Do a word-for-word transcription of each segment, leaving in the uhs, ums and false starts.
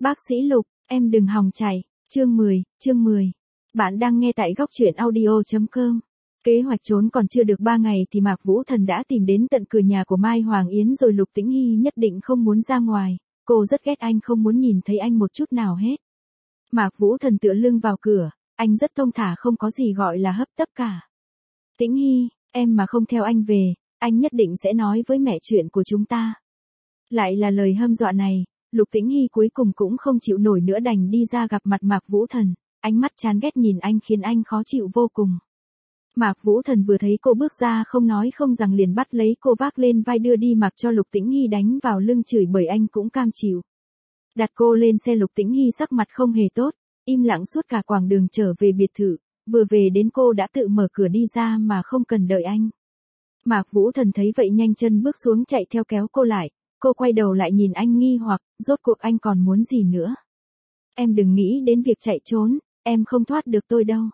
Bác sĩ Lục, em đừng hòng chạy. Chương mười, chương mười. Bạn đang nghe tại góc truyện audio chấm com. Kế hoạch trốn còn chưa được ba ngày thì Mạc Vũ Thần đã tìm đến tận cửa nhà của Mai Hoàng Yến rồi. Lục Tĩnh Hy nhất định không muốn ra ngoài, cô rất ghét anh, không muốn nhìn thấy anh một chút nào hết. Mạc Vũ Thần tựa lưng vào cửa, anh rất thông thả, không có gì gọi là hấp tấp cả. Tĩnh Hy, em mà không theo anh về, anh nhất định sẽ nói với mẹ chuyện của chúng ta. Lại là lời hăm dọa này, Lục Tĩnh Hy cuối cùng cũng không chịu nổi nữa, đành đi ra gặp mặt Mạc Vũ Thần, ánh mắt chán ghét nhìn anh khiến anh khó chịu vô cùng. Mạc Vũ Thần vừa thấy cô bước ra không nói không rằng liền bắt lấy cô vác lên vai đưa đi, mặc cho Lục Tĩnh Hy đánh vào lưng chửi bởi anh cũng cam chịu. Đặt cô lên xe, Lục Tĩnh Hy sắc mặt không hề tốt, im lặng suốt cả quãng đường trở về biệt thự, vừa về đến cô đã tự mở cửa đi ra mà không cần đợi anh. Mạc Vũ Thần thấy vậy nhanh chân bước xuống chạy theo kéo cô lại, cô quay đầu lại nhìn anh nghi hoặc, rốt cuộc anh còn muốn gì nữa? Em đừng nghĩ đến việc chạy trốn, em không thoát được tôi đâu.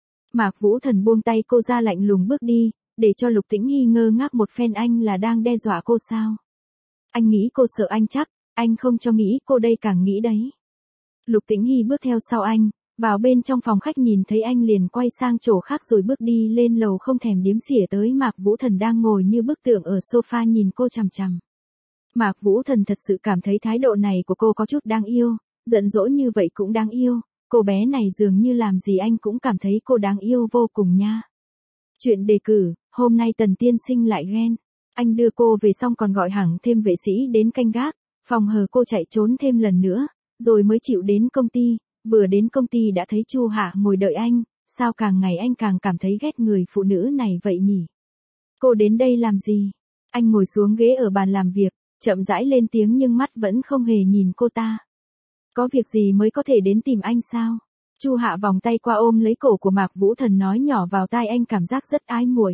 Mạc Vũ Thần buông tay cô ra, lạnh lùng bước đi, để cho Lục Tĩnh Hy ngơ ngác một phen. Anh là đang đe dọa cô sao? Anh nghĩ cô sợ anh chắc, anh không cho nghĩ cô đây càng nghĩ đấy. Lục Tĩnh Hy bước theo sau anh, vào bên trong phòng khách, nhìn thấy anh liền quay sang chỗ khác rồi bước đi lên lầu, không thèm điếm xỉa tới Mạc Vũ Thần đang ngồi như bức tượng ở sofa nhìn cô chằm chằm. Mạc Vũ Thần thật sự cảm thấy thái độ này của cô có chút đáng yêu, giận dỗi như vậy cũng đáng yêu, cô bé này dường như làm gì anh cũng cảm thấy cô đáng yêu vô cùng nha. Chuyện đề cử, hôm nay Tần tiên sinh lại ghen, anh đưa cô về xong còn gọi hẳn thêm vệ sĩ đến canh gác, phòng hờ cô chạy trốn thêm lần nữa, rồi mới chịu đến công ty. Vừa đến công ty đã thấy Chu Hạ ngồi đợi anh, sao càng ngày anh càng cảm thấy ghét người phụ nữ này vậy nhỉ? Cô đến đây làm gì? Anh ngồi xuống ghế ở bàn làm việc, chậm rãi lên tiếng nhưng mắt vẫn không hề nhìn cô ta. Có việc gì mới có thể đến tìm anh sao? Chu Hạ vòng tay qua ôm lấy cổ của Mạc Vũ Thần nói nhỏ vào tai anh, cảm giác rất ái muội.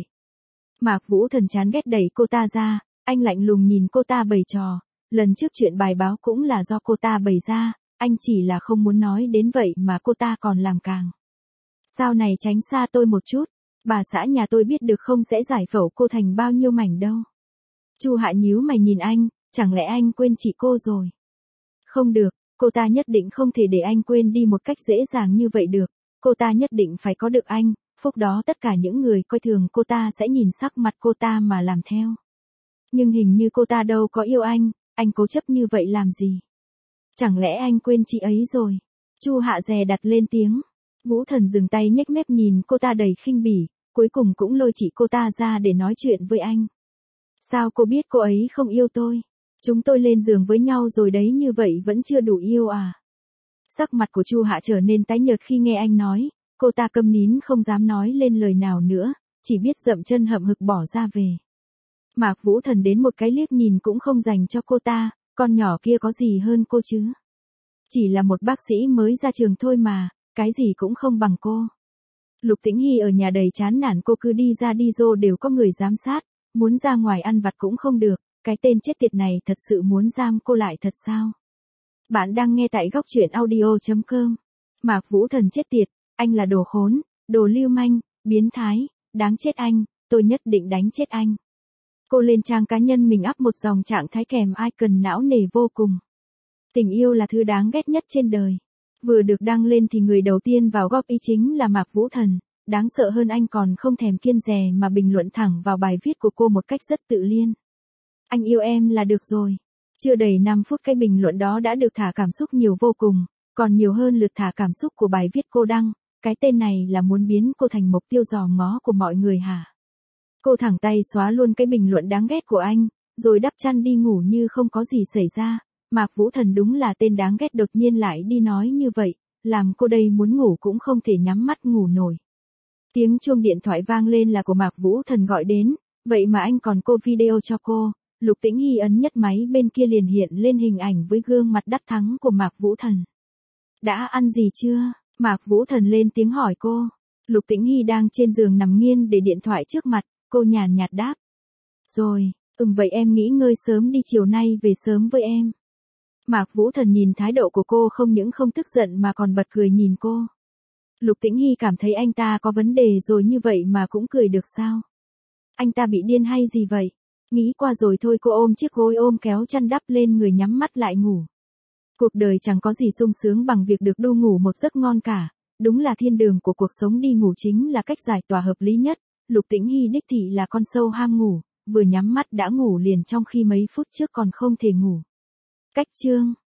Mạc Vũ Thần chán ghét đẩy cô ta ra, anh lạnh lùng nhìn cô ta bày trò, lần trước chuyện bài báo cũng là do cô ta bày ra, anh chỉ là không muốn nói đến vậy mà cô ta còn làm càng. Sau này tránh xa tôi một chút, bà xã nhà tôi biết được không sẽ giải phẫu cô thành bao nhiêu mảnh đâu. Chu Hạ nhíu mày nhìn anh, chẳng lẽ anh quên chị cô rồi? Không được, cô ta nhất định không thể để anh quên đi một cách dễ dàng như vậy được, cô ta nhất định phải có được anh, phúc đó tất cả những người coi thường cô ta sẽ nhìn sắc mặt cô ta mà làm theo. Nhưng hình như cô ta đâu có yêu anh, anh cố chấp như vậy làm gì? Chẳng lẽ anh quên chị ấy rồi? Chu Hạ dè đặt lên tiếng. Vũ Thần dừng tay nhếch mép nhìn cô ta đầy khinh bỉ, cuối cùng cũng lôi chị cô ta ra để nói chuyện với anh. Sao cô biết cô ấy không yêu tôi? Chúng tôi lên giường với nhau rồi đấy, như vậy vẫn chưa đủ yêu à? Sắc mặt của Chu Hạ trở nên tái nhợt khi nghe anh nói, cô ta câm nín không dám nói lên lời nào nữa, chỉ biết dậm chân hậm hực bỏ ra về. Mạc Vũ Thần đến một cái liếc nhìn cũng không dành cho cô ta, con nhỏ kia có gì hơn cô chứ? Chỉ là một bác sĩ mới ra trường thôi mà, cái gì cũng không bằng cô. Lục Tĩnh Hy ở nhà đầy chán nản, cô cứ đi ra đi vô đều có người giám sát, muốn ra ngoài ăn vặt cũng không được, cái tên chết tiệt này thật sự muốn giam cô lại thật sao? Bạn đang nghe tại góc truyện audio chấm com. Mạc Vũ Thần chết tiệt, anh là đồ khốn, đồ lưu manh, biến thái, đáng chết anh, tôi nhất định đánh chết anh. Cô lên trang cá nhân mình up một dòng trạng thái kèm icon não nề vô cùng. Tình yêu là thứ đáng ghét nhất trên đời. Vừa được đăng lên thì người đầu tiên vào góp ý chính là Mạc Vũ Thần, đáng sợ hơn anh còn không thèm kiêng dè mà bình luận thẳng vào bài viết của cô một cách rất tự nhiên. Anh yêu em là được rồi. Chưa đầy năm phút cái bình luận đó đã được thả cảm xúc nhiều vô cùng, còn nhiều hơn lượt thả cảm xúc của bài viết cô đăng, cái tên này là muốn biến cô thành mục tiêu dòm ngó của mọi người hả? Cô thẳng tay xóa luôn cái bình luận đáng ghét của anh, rồi đắp chăn đi ngủ như không có gì xảy ra. Mạc Vũ Thần đúng là tên đáng ghét, đột nhiên lại đi nói như vậy, làm cô đây muốn ngủ cũng không thể nhắm mắt ngủ nổi. Tiếng chuông điện thoại vang lên là của Mạc Vũ Thần gọi đến, vậy mà anh còn cô video cho cô. Lục Tĩnh Hy ấn nhất máy bên kia liền hiện lên hình ảnh với gương mặt đắc thắng của Mạc Vũ Thần. Đã ăn gì chưa? Mạc Vũ Thần lên tiếng hỏi cô. Lục Tĩnh Hy đang trên giường nằm nghiêng để điện thoại trước mặt, cô nhàn nhạt đáp. Rồi, ừm vậy em nghỉ ngơi sớm đi, chiều nay về sớm với em. Mạc Vũ Thần nhìn thái độ của cô không những không tức giận mà còn bật cười nhìn cô. Lục Tĩnh Hy cảm thấy anh ta có vấn đề rồi, như vậy mà cũng cười được sao? Anh ta bị điên hay gì vậy? Nghĩ qua rồi thôi, cô ôm chiếc gối ôm kéo chăn đắp lên người nhắm mắt lại ngủ. Cuộc đời chẳng có gì sung sướng bằng việc được đu ngủ một giấc ngon cả. Đúng là thiên đường của cuộc sống, đi ngủ chính là cách giải tỏa hợp lý nhất. Lục Tĩnh Hy đích thị là con sâu ham ngủ, vừa nhắm mắt đã ngủ liền trong khi mấy phút trước còn không thể ngủ. Cách chương